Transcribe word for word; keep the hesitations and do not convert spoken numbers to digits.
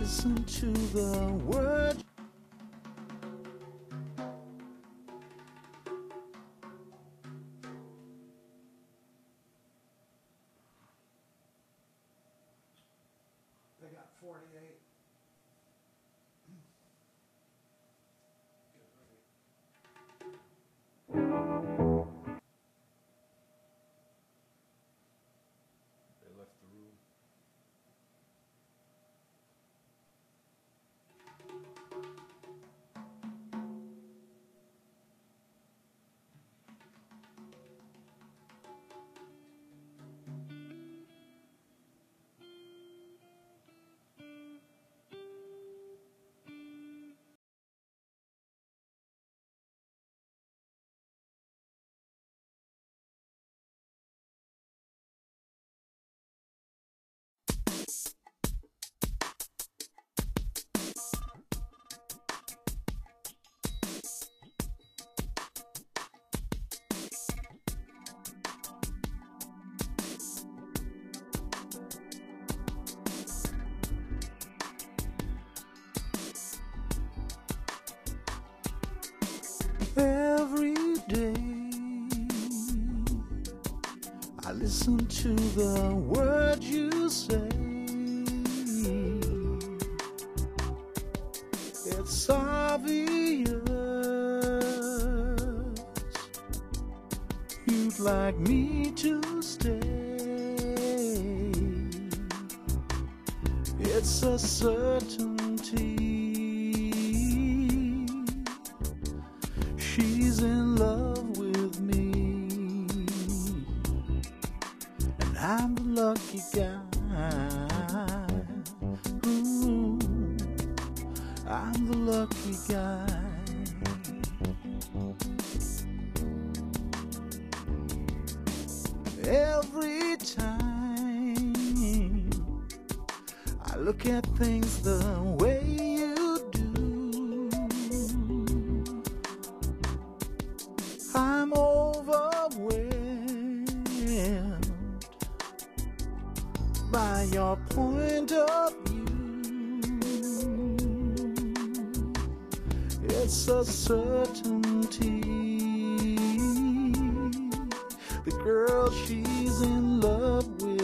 listen to the words. They got forty-eight. Get ready. They left the room. Every day I listen to the words you say. It's obvious you'd like me to stay. It's a certainty she's in love with me, and I'm the lucky guy. Ooh, I'm the lucky guy. Every time I look at things the way you do, I'm overwhelmed by your point of view. It's a certainty the girl, she's in love with